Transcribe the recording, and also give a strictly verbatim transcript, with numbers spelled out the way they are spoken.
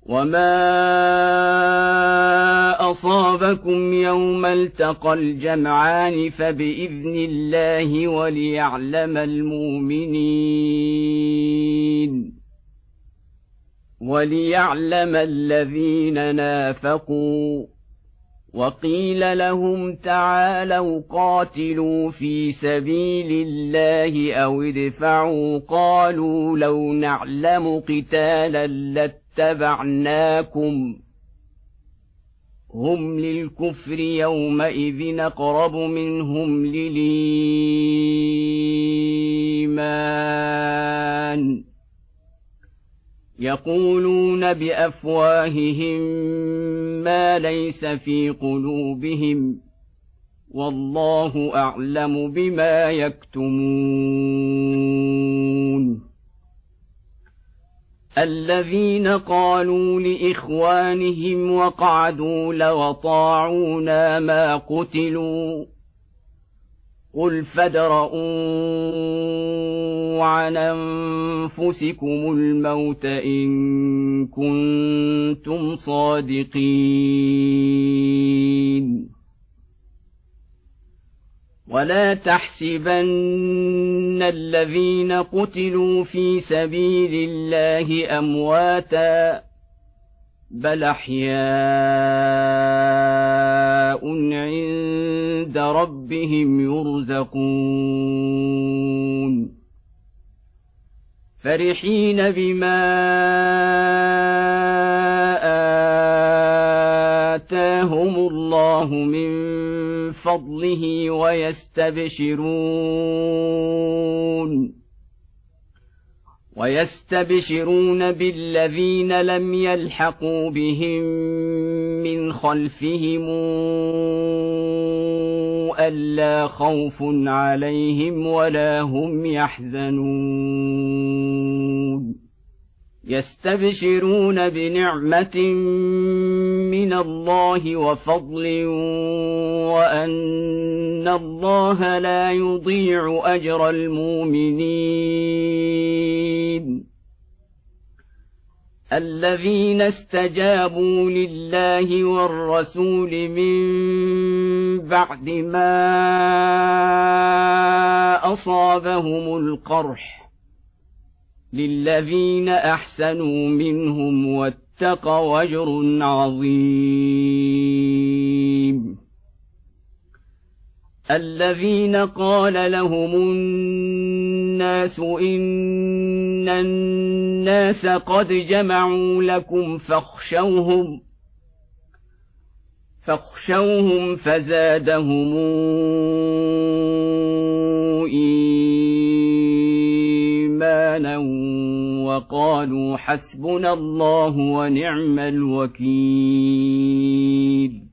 وما أصابكم يوم التقى الجمعان فبإذن الله وليعلم المؤمنين وليعلم الذين نافقوا. وقيل لهم تعالوا قاتلوا في سبيل الله أو ادفعوا قالوا لو نعلم قتالا لاتبعناكم هم للكفر يومئذ أقرب منهم للإيمان يقولون بأفواههم ما ليس في قلوبهم والله أعلم بما يكتمون. الذين قالوا لإخوانهم وقعدوا لو أطاعونا ما قتلوا قل فادرءوا عن أنفسكم الموت إن كنتم صادقين. ولا تحسبن الذين قتلوا في سبيل الله أمواتا بل أحياء عند ربهم يرزقون فرحين بما آتاهم الله من فضله ويستبشرون ويستبشرون بالذين لم يلحقوا بهم من خلفهم ألا خوف عليهم ولا هم يحزنون يستبشرون بنعمة من الله وفضل وأن الله لا يضيع أجر المؤمنين. الذين استجابوا لله والرسول من بعد ما أصابهم القرح للذين أحسنوا منهم واتقوا أجر عظيم. الذين قال لهم الناس إن الناس قد جمعوا لكم فاخشوهم فاخشوهم فزادهم إيمانا وقالوا حسبنا الله ونعم الوكيل.